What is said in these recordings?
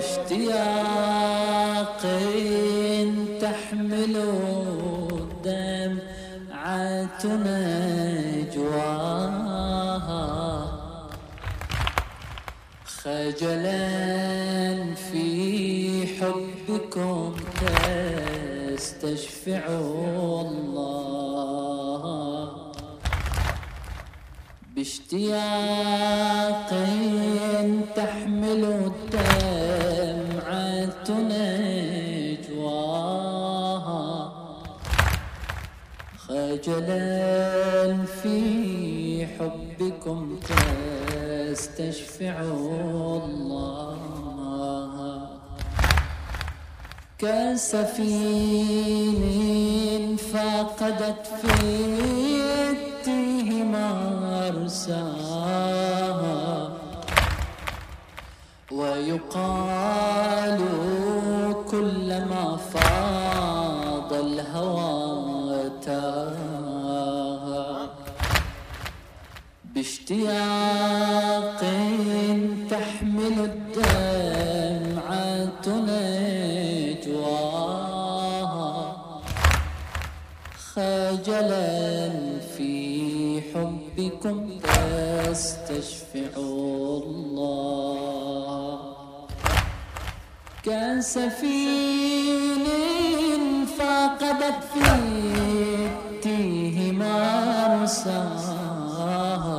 باشتياق تحمل الدمعة نجواها خجلا في حبكم تستشفع الله باشتياق تحمل الدمعة نجواها خجلا في حبكم تستشفع الله كسفين فقدت في التيه مرساها ويقال كلما فاض الهوى تاها باشتياق تحمل الدمعة نجواها خجلا في حبكم تستشفع الله كسفين فقدت في التيه مرساها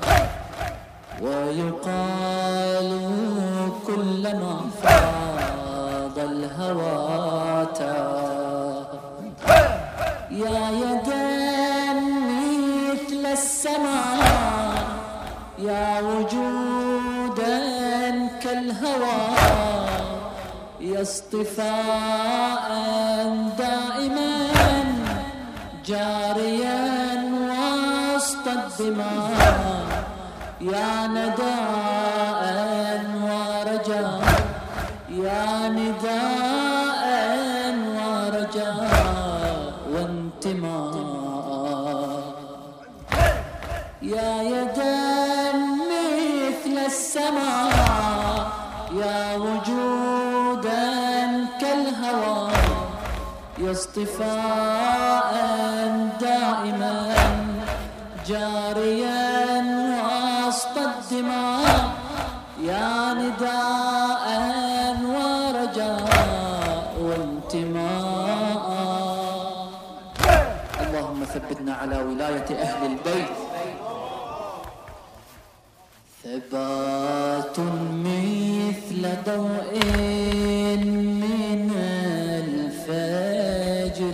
ويقال كلما فاض الهوى تاها يا يدا مثل السماء يا وجودا كالهوى يا اصطفاء دائما جاريا وسط الدماء يا نداء ورجاء يا نداء ورجاء وانتماء يا يدا مثل السماء يا وجودا كالهوى يا اصطفاء دائما جاريا وسط الدماء يا نداء ورجاء وانتماء اللهم ثبتنا على ولاية أهل البيت ثبات مثل ضوء من الفجر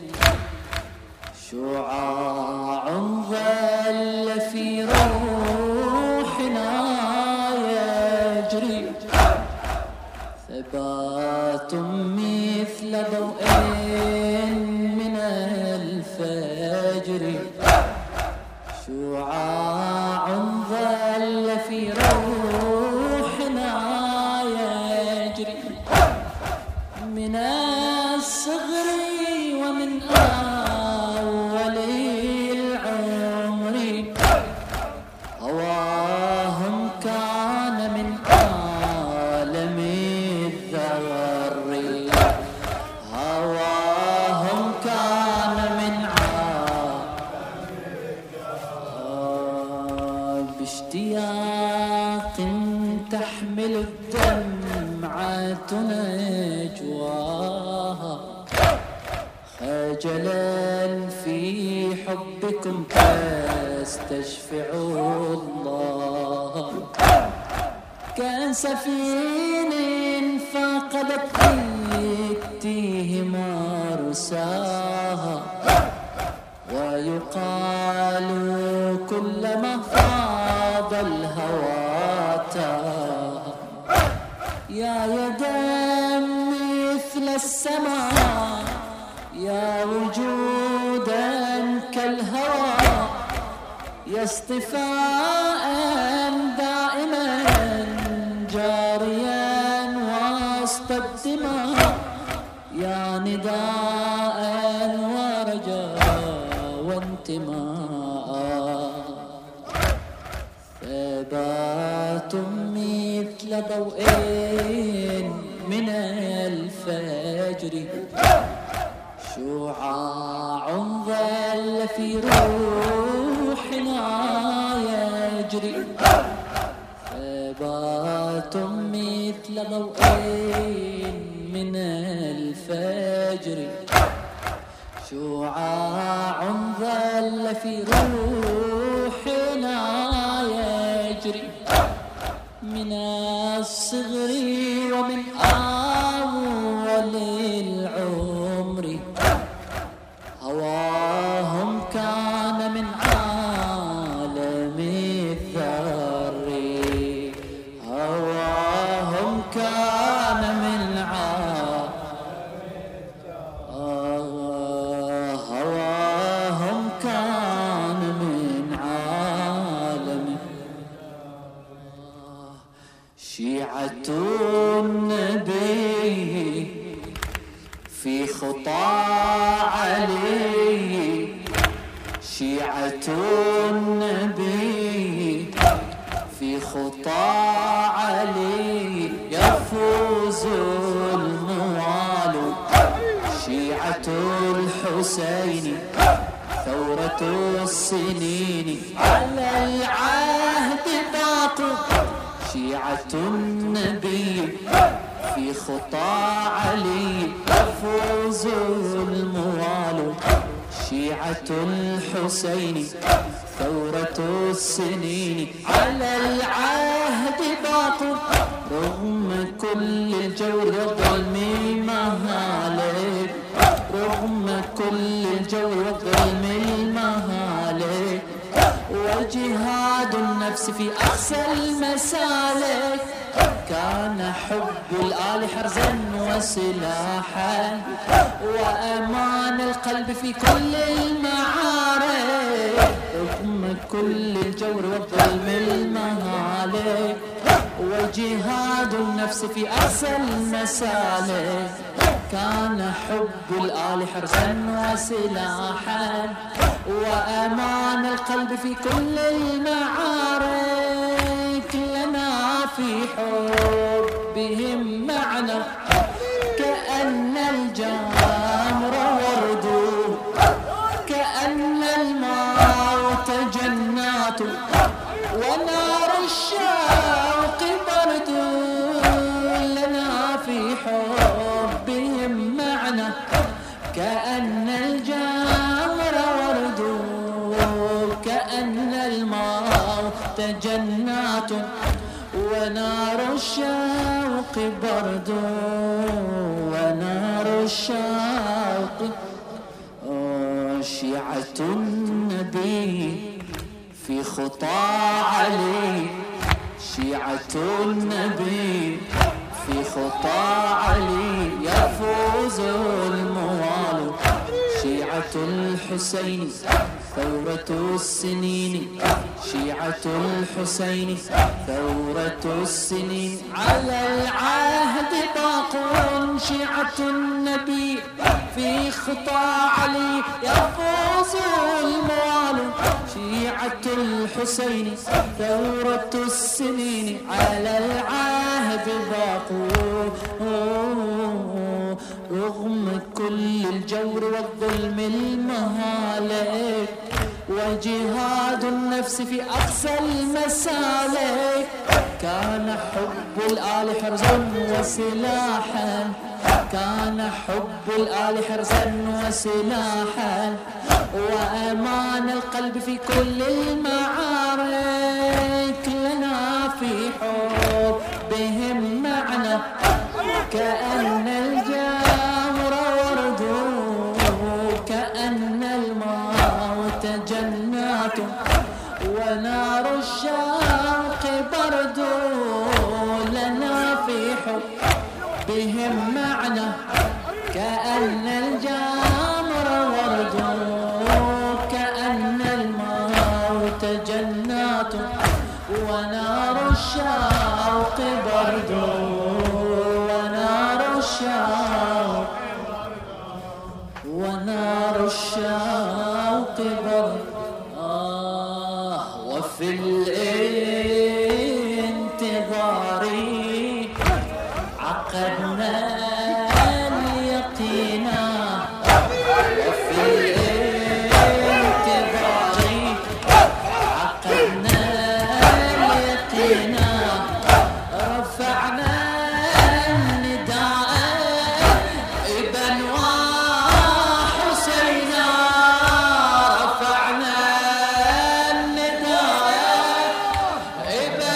شعاع ظل في روحنا يجري ثبات مثل ضوء من الفجر شعاع ظل في روحنا يجري من الصغر ومن أول العمر هواهم كان من عالم الذر هواهم كان من باشتياق تحمل الدمعة نجواها خجلا في حبكم تستشفع الله كسفين فقدت في التيه مرساها ويقال كلما فاض الهوى تاها يا يدا مثل السماء يا وجودا كالهوى يا اصطفاء دائما جاريا وسط الدماء يا نداء ورجاء وانتماء ثبات مثل مثل ضوئين من الفجر شعاع ظل في روحنا يجري ثبات مثل ضوئين من الفجر شعاع ظل في روحنا يجري من الصغر ومن أول العمر هواهم كان من عالم الذر هواهم كان من هواهم كان من عالم شيعة النبي في خطى علي شيعة النبي في خطى علي يفوز الموال شيعة الحسين ثورة السنين على العهد باقوا شيعة النبي في خطى علي يفوز الموال شيعة الحسين ثورة السنين على العهد باقوا رغم كل الجور والظلم المهالك رغم كل الجور والظلم المهالك وجهاد النفس في أقصى المسالك كان حب الآل حرزا وسلاحا وأمان القلب في كل المعارك رغم كل الجور والظلم المهالك وجهاد النفس في أقصى المسالك كان حب الآل حرزا وسلاحا وأمان القلب في كل المعارك لنا في حبهم معنى كأن الجمر ورد كأن الموت جنات ونار الشوق برد لنا في حبهم معنى كأن الجمر ورد كأن الموت جنات ونار الشوق برد ونار الشوق شيعة النبي في خطى علي شيعة النبي في خطى علي يفوز الموال شيعة الحسين ثورة السنين شيعة الحسين ثورة السنين على العهد باقون شيعة النبي في خطى علي يفوز الموال شيعة الحسين ثورة السنين على العهد باقون رغم كل الجور والظلم المهالك وجهاد النفس في أقصى المسالك كان حب الآل حرزا وسلاحا كان حب الآل حرزا وسلاحا وأمان القلب في كل المعارك لنا في حبهم معنى كأن الجمر ورد كأن الموت جنات ونار الشوق برد لنا في حبهم معنى كأن الجمر ورد كأن الموت جنات ونار الشوق برد ونار الشوق ونار الشوق برد وفي الانتظار عقدنا اليقينا وفي الانتظار عقدنا اليقينا رفعنا النداء ابا وحسينا رفعنا النداء ابا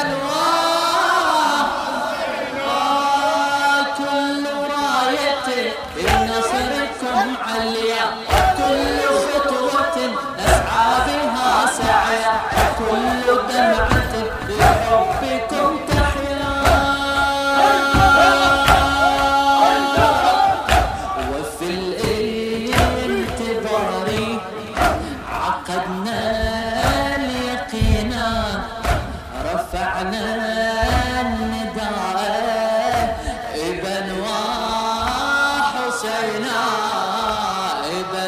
كل راية بنصركم عليا كل خطوة نسعى بها سعيا كل دمعة بحبكم تحيا وفي الانتظار عقدنا اليقينا رفعنا النداء ابا وحسينا ابا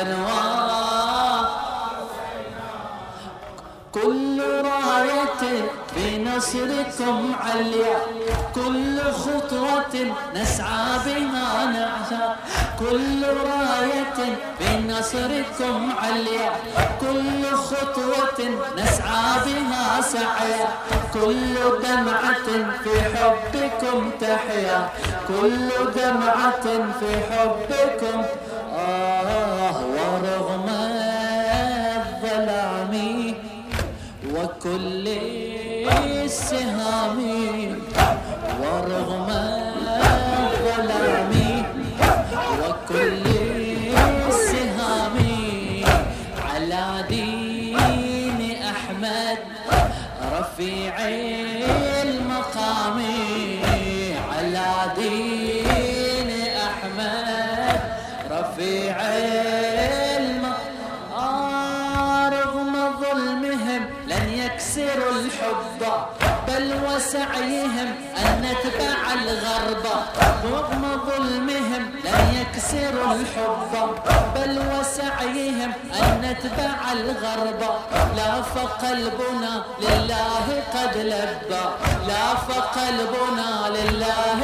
كل راية بنصركم عليا كل خطوة نسعى بها نعشى كل راية بنصركم عليا كل خطوة نسعى بها سعيا كل دمعة في حبكم تحيا كل دمعة في حبكم ورغم الظلام وكل السهام ورغم الظلام وكل السهام على دين أحمد رفيع المقام على دين أحمد رفيع رغم ظلمهم لن يكسروا الحب بل وسعيهم أن نتبع الغرب رغم ظلمهم لن يكسروا الحب بل وسعيهم أن نتبع الغرب لا فقلبنا لله قد لبى لا فقلبنا لله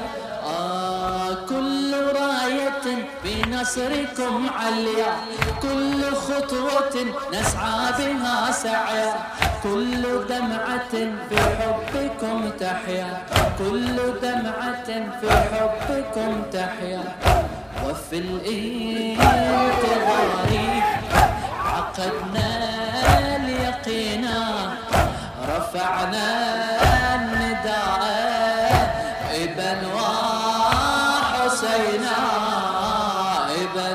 كل راية بنصركم عليا كل خطوة نسعى بها سعيا كل دمعة في حبكم تحيا كل دمعة في حبكم تحيا وفي الانتظار عقدنا اليقينا رفعنا النداء ابا وحسينا ابا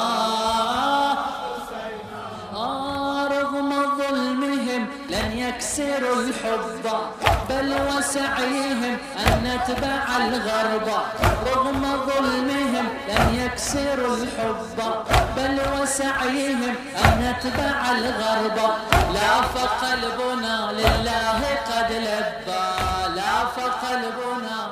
رغم ظلمهم لن يكسروا الحب بل وسعيهم أن نتبع الغرب رغم ظلمهم لن يكسروا الحب بل وسعيهم أن نتبع الغرب لا فقلبنا لله قد لبى لا فقلبنا